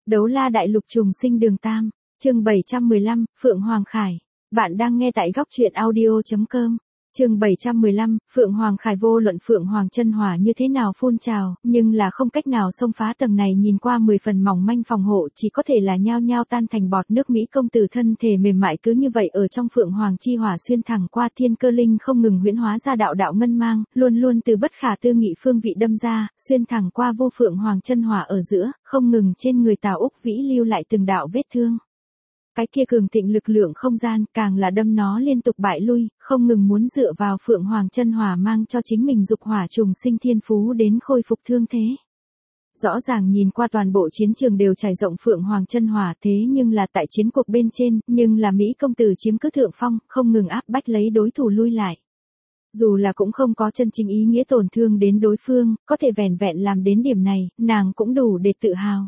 Đấu la đại lục trùng sinh đường Tam, chương 715, Phượng Hoàng Khải. Bạn đang nghe tại góc truyện audio.com. Chương 715, Phượng Hoàng Khải. Vô luận Phượng Hoàng chân hỏa như thế nào phun trào, nhưng là không cách nào xông phá tầng này nhìn qua 10 phần mỏng manh phòng hộ, chỉ có thể là nhao nhao tan thành bọt nước. Mỹ công tử thân thể mềm mại cứ như vậy ở trong Phượng Hoàng chi hỏa xuyên thẳng qua, thiên cơ linh không ngừng huyễn hóa ra đạo đạo ngân mang, luôn luôn từ bất khả tư nghị phương vị đâm ra, xuyên thẳng qua vô Phượng Hoàng chân hỏa ở giữa, không ngừng trên người Tào Úc Vĩ lưu lại từng đạo vết thương. Cái kia cường thịnh lực lượng không gian càng là đâm nó liên tục bại lui, không ngừng muốn dựa vào Phượng Hoàng chân hỏa mang cho chính mình dục hỏa trùng sinh thiên phú đến khôi phục thương thế. Rõ ràng nhìn qua toàn bộ chiến trường đều trải rộng Phượng Hoàng chân hỏa, thế nhưng là tại chiến cuộc bên trên, nhưng là Mỹ công tử chiếm cứ thượng phong, không ngừng áp bách lấy đối thủ lui lại. Dù là cũng không có chân chính ý nghĩa tổn thương đến đối phương, có thể vẻn vẹn làm đến điểm này, nàng cũng đủ để tự hào.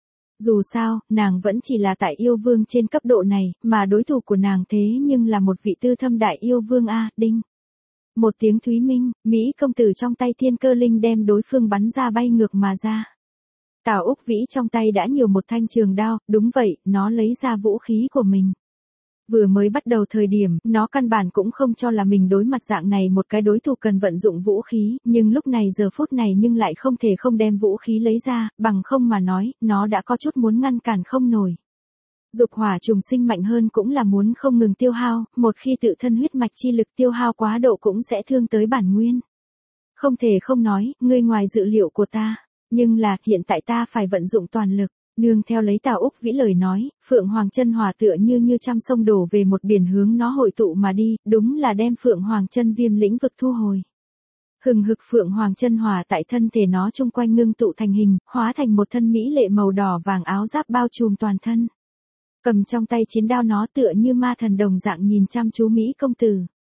Dù sao, nàng vẫn chỉ là tại yêu vương trên cấp độ này, mà đối thủ của nàng thế nhưng là một vị tư thâm đại yêu vương a. Đinh. Một tiếng thúy minh, Mỹ công tử trong tay thiên cơ linh đem đối phương bắn ra bay ngược mà ra. Tào Úc Vĩ trong tay đã nhiều một thanh trường đao, đúng vậy, nó lấy ra vũ khí của mình. Vừa mới bắt đầu thời điểm, nó căn bản cũng không cho là mình đối mặt dạng này một cái đối thủ cần vận dụng vũ khí, nhưng lúc này giờ phút này nhưng lại không thể không đem vũ khí lấy ra, bằng không mà nói, nó đã có chút muốn ngăn cản không nổi. Dục hỏa trùng sinh mạnh hơn cũng là muốn không ngừng tiêu hao, một khi tự thân huyết mạch chi lực tiêu hao quá độ cũng sẽ thương tới bản nguyên. Không thể không nói, ngươi ngoài dự liệu của ta, nhưng là hiện tại ta phải vận dụng toàn lực. Nương theo lấy Tào Úc Vĩ lời nói, Phượng Hoàng chân hỏa tựa như trăm sông đổ về một biển hướng nó hội tụ mà đi, đúng là đem Phượng Hoàng chân viêm lĩnh vực thu hồi. Hừng hực Phượng Hoàng chân hỏa tại thân thể nó chung quanh ngưng tụ thành hình, hóa thành một thân mỹ lệ màu đỏ vàng áo giáp bao trùm toàn thân. Cầm trong tay chiến đao nó tựa như ma thần đồng dạng nhìn chăm chú Mỹ công tử.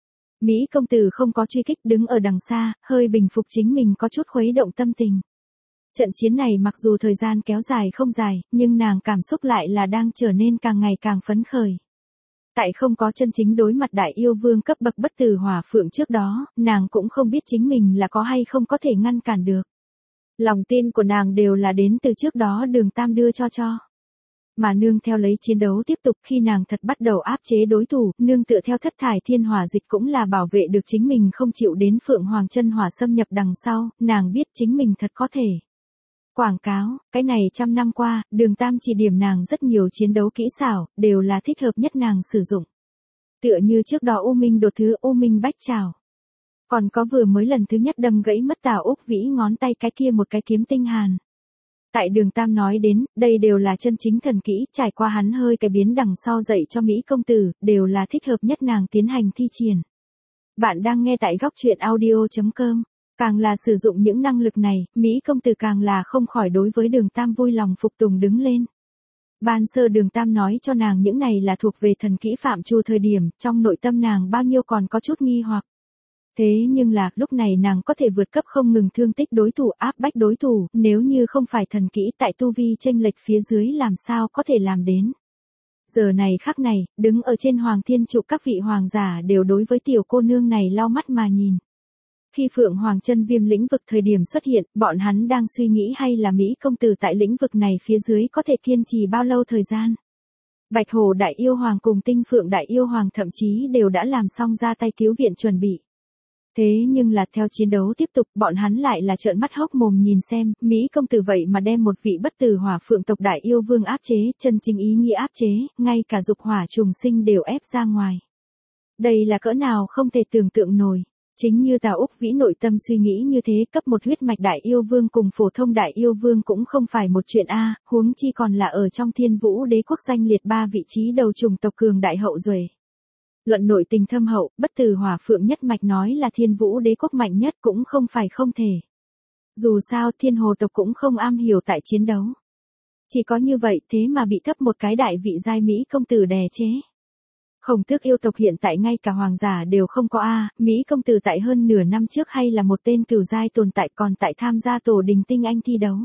Mỹ công tử không có truy kích, đứng ở đằng xa, hơi bình phục chính mình có chút khuấy động tâm tình. Trận chiến này mặc dù thời gian kéo dài không dài, nhưng nàng cảm xúc lại là đang trở nên càng ngày càng phấn khởi. Tại không có chân chính đối mặt đại yêu vương cấp bậc bất tử hỏa phượng trước đó, nàng cũng không biết chính mình là có hay không có thể ngăn cản được. Lòng tin của nàng đều là đến từ trước đó đường Tam đưa cho. Mà nương theo lấy chiến đấu tiếp tục, khi nàng thật bắt đầu áp chế đối thủ, nương tựa theo thất thải thiên hỏa dịch cũng là bảo vệ được chính mình không chịu đến Phượng Hoàng chân hỏa xâm nhập đằng sau, nàng biết chính mình thật có thể. Quảng cáo, cái này trăm năm qua, đường Tam chỉ điểm nàng rất nhiều chiến đấu kỹ xảo, đều là thích hợp nhất nàng sử dụng. Tựa như trước đó U Minh đột thứ U Minh bách trảo. Còn có vừa mới lần thứ nhất đâm gãy mất Tào Úc Vĩ ngón tay cái kia một cái kiếm tinh hàn. Tại đường Tam nói đến, đây đều là chân chính thần kỹ, trải qua hắn hơi cái biến đằng sau dạy cho Mỹ công tử, đều là thích hợp nhất nàng tiến hành thi triển. Bạn đang nghe tại góc truyện audio.com. Càng là sử dụng những năng lực này, Mỹ công tử càng là không khỏi đối với đường Tam vui lòng phục tùng đứng lên. Ban sơ đường Tam nói cho nàng những này là thuộc về thần kỹ phạm trù thời điểm, trong nội tâm nàng bao nhiêu còn có chút nghi hoặc. Thế nhưng là, lúc này nàng có thể vượt cấp không ngừng thương tích đối thủ, áp bách đối thủ, nếu như không phải thần kỹ tại tu vi chênh lệch phía dưới làm sao có thể làm đến. Giờ này khắc này, đứng ở trên Hoàng Thiên trụ các vị hoàng giả đều đối với tiểu cô nương này lau mắt mà nhìn. Khi Phượng Hoàng chân viêm lĩnh vực thời điểm xuất hiện, bọn hắn đang suy nghĩ hay là Mỹ công tử tại lĩnh vực này phía dưới có thể kiên trì bao lâu thời gian. Bạch Hổ đại yêu hoàng cùng Tinh Phượng đại yêu hoàng thậm chí đều đã làm xong ra tay cứu viện chuẩn bị. Thế nhưng là theo chiến đấu tiếp tục, bọn hắn lại là trợn mắt hốc mồm nhìn xem, Mỹ công tử vậy mà đem một vị bất tử hỏa phượng tộc đại yêu vương áp chế, chân chính ý nghĩa áp chế, ngay cả dục hỏa trùng sinh đều ép ra ngoài. Đây là cỡ nào không thể tưởng tượng nổi. Chính như Tào Úc Vĩ nội tâm suy nghĩ như thế, cấp một huyết mạch đại yêu vương cùng phổ thông đại yêu vương cũng không phải một chuyện a, huống chi còn là ở trong Thiên Vũ Đế quốc danh liệt 3 vị trí đầu chủng tộc cường đại hậu duệ. Luận nội tình thâm hậu, bất tử hỏa phượng nhất mạch nói là Thiên Vũ Đế quốc mạnh nhất cũng không phải không thể. Dù sao Thiên Hồ tộc cũng không am hiểu tại chiến đấu. Chỉ có như vậy thế mà bị thấp một cái đại vị giai Mỹ công tử đè chế. Khổng Tước yêu tộc hiện tại ngay cả hoàng giả đều không có a, Mỹ công tử tại hơn nửa năm trước hay là một tên cửu giai tồn tại còn tại tham gia tổ đình tinh anh thi đấu.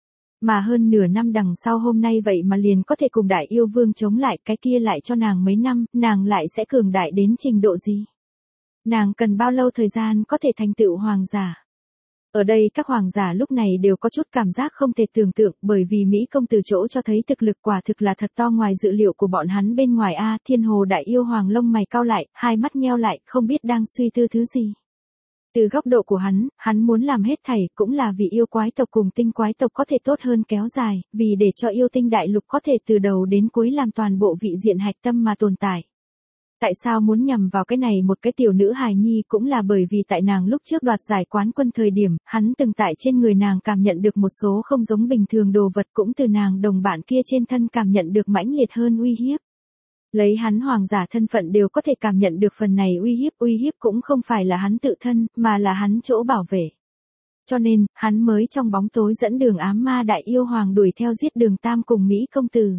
Mà hơn nửa năm đằng sau hôm nay vậy mà liền có thể cùng đại yêu vương chống lại, cái kia lại cho nàng mấy năm, nàng lại sẽ cường đại đến trình độ gì? Nàng cần bao lâu thời gian có thể thành tựu hoàng giả? Ở đây các hoàng giả lúc này đều có chút cảm giác không thể tưởng tượng, bởi vì Mỹ công từ chỗ cho thấy thực lực quả thực là thật to ngoài dự liệu của bọn hắn bên ngoài. Thiên Hồ Đại Yêu Hoàng lông mày cau lại, hai mắt nheo lại, không biết đang suy tư thứ gì. Từ góc độ của hắn muốn làm hết thảy cũng là vì yêu quái tộc cùng tinh quái tộc có thể tốt hơn kéo dài, vì để cho yêu tinh đại lục có thể từ đầu đến cuối làm toàn bộ vị diện hạch tâm mà tồn tại. Tại sao muốn nhằm vào cái này một cái tiểu nữ hài nhi, cũng là bởi vì tại nàng lúc trước đoạt giải quán quân thời điểm, hắn từng tại trên người nàng cảm nhận được một số không giống bình thường đồ vật, cũng từ nàng đồng bạn kia trên thân cảm nhận được mãnh liệt hơn uy hiếp. Lấy hắn hoàng giả thân phận đều có thể cảm nhận được phần này uy hiếp cũng không phải là hắn tự thân, mà là hắn chỗ bảo vệ. Cho nên, hắn mới trong bóng tối dẫn đường ám ma đại yêu hoàng đuổi theo giết Đường Tam cùng Mỹ công tử.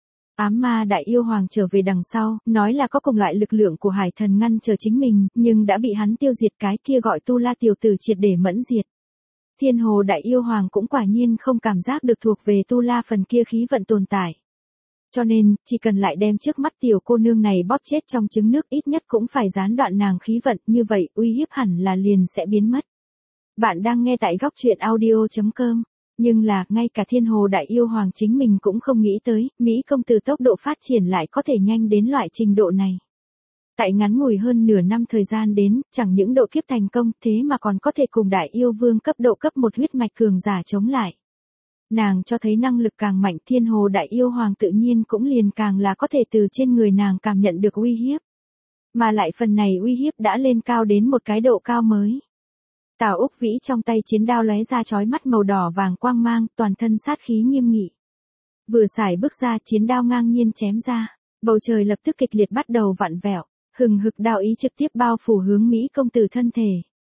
Ám ma đại yêu hoàng trở về đằng sau, nói là có cùng loại lực lượng của hải thần ngăn chờ chính mình, nhưng đã bị hắn tiêu diệt, cái kia gọi Tu La tiểu tử triệt để mẫn diệt. Thiên Hồ đại yêu hoàng cũng quả nhiên không cảm giác được thuộc về Tu La phần kia khí vận tồn tại. Cho nên, chỉ cần lại đem trước mắt tiểu cô nương này bóp chết trong trứng nước, ít nhất cũng phải gián đoạn nàng khí vận, như vậy uy hiếp hẳn là liền sẽ biến mất. Bạn đang nghe tại góc truyện audio.com. Nhưng là, ngay cả Thiên Hồ Đại Yêu Hoàng chính mình cũng không nghĩ tới, Mỹ công tử tốc độ phát triển lại có thể nhanh đến loại trình độ này. Tại ngắn ngủi hơn nửa năm thời gian đến, chẳng những độ kiếp thành công, thế mà còn có thể cùng Đại Yêu Vương cấp độ cấp 1 huyết mạch cường giả chống lại. Nàng cho thấy năng lực càng mạnh, Thiên Hồ Đại Yêu Hoàng tự nhiên cũng liền càng là có thể từ trên người nàng cảm nhận được uy hiếp. Mà lại phần này uy hiếp đã lên cao đến một cái độ cao mới. Tào Úc Vĩ trong tay chiến đao lóe ra chói mắt màu đỏ vàng quang mang, toàn thân sát khí nghiêm nghị. Vừa xài bước ra, chiến đao ngang nhiên chém ra, bầu trời lập tức kịch liệt bắt đầu vặn vẹo, hừng hực đao ý trực tiếp bao phủ hướng Mỹ công tử thân thể.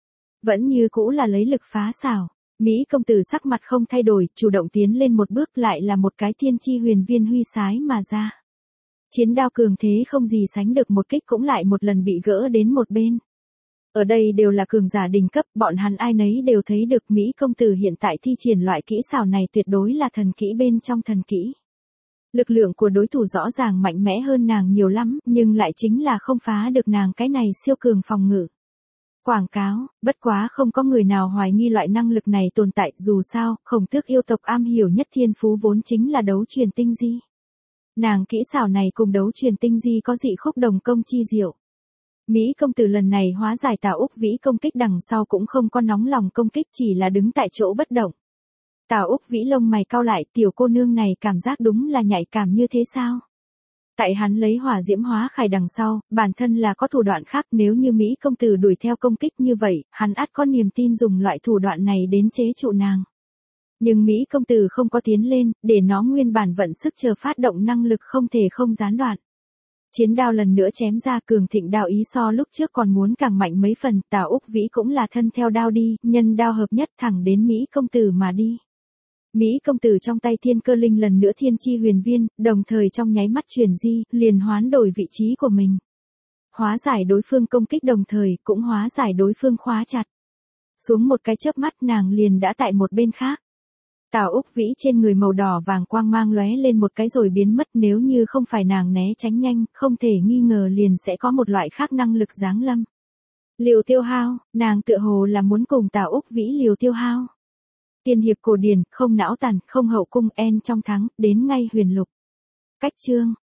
Vẫn như cũ là lấy lực phá xảo, Mỹ công tử sắc mặt không thay đổi, chủ động tiến lên một bước, lại là một cái thiên chi huyền viên huy sái mà ra. Chiến đao cường thế không gì sánh được, một kích cũng lại một lần bị gỡ đến một bên. Ở đây đều là cường giả đỉnh cấp, bọn hắn ai nấy đều thấy được Mỹ công tử hiện tại thi triển loại kỹ xảo này tuyệt đối là thần kỹ bên trong thần kỹ. Lực lượng của đối thủ rõ ràng mạnh mẽ hơn nàng nhiều lắm, nhưng lại chính là không phá được nàng cái này siêu cường phòng ngự. Quảng cáo, bất quá không có người nào hoài nghi loại năng lực này tồn tại, dù sao, Khổng Tước yêu tộc am hiểu nhất thiên phú vốn chính là đấu truyền tinh di. Nàng kỹ xảo này cùng đấu truyền tinh di có dị khúc đồng công chi diệu. Mỹ công tử lần này hóa giải Tào Úc Vĩ công kích đằng sau cũng không có nóng lòng công kích, chỉ là đứng tại chỗ bất động. Tào Úc Vĩ lông mày cau lại, tiểu cô nương này cảm giác đúng là nhạy cảm như thế sao? Tại hắn lấy hỏa diễm hóa khải đằng sau, bản thân là có thủ đoạn khác, nếu như Mỹ công tử đuổi theo công kích như vậy, hắn ắt có niềm tin dùng loại thủ đoạn này đến chế trụ nàng. Nhưng Mỹ công tử không có tiến lên, để nó nguyên bản vận sức chờ phát động năng lực không thể không gián đoạn. Chiến đao lần nữa chém ra, cường thịnh đao ý so lúc trước còn muốn càng mạnh mấy phần, Tào Úc Vĩ cũng là thân theo đao đi, nhân đao hợp nhất thẳng đến Mỹ công tử mà đi. Mỹ công tử trong tay thiên cơ linh lần nữa thiên chi huyền viên, đồng thời trong nháy mắt chuyển di, liền hoán đổi vị trí của mình. Hóa giải đối phương công kích đồng thời, cũng hóa giải đối phương khóa chặt. Xuống một cái chớp mắt nàng liền đã tại một bên khác. Tào Úc Vĩ trên người màu đỏ vàng quang mang lóe lên một cái rồi biến mất, nếu như không phải nàng né tránh nhanh, không thể nghi ngờ liền sẽ có một loại khác năng lực giáng lâm. Liều tiêu hao, nàng tựa hồ là muốn cùng Tào Úc Vĩ liều tiêu hao. Tiên hiệp cổ điển, không não tàn, không hậu cung, en trong thắng, đến ngay huyền lục. Cách chương.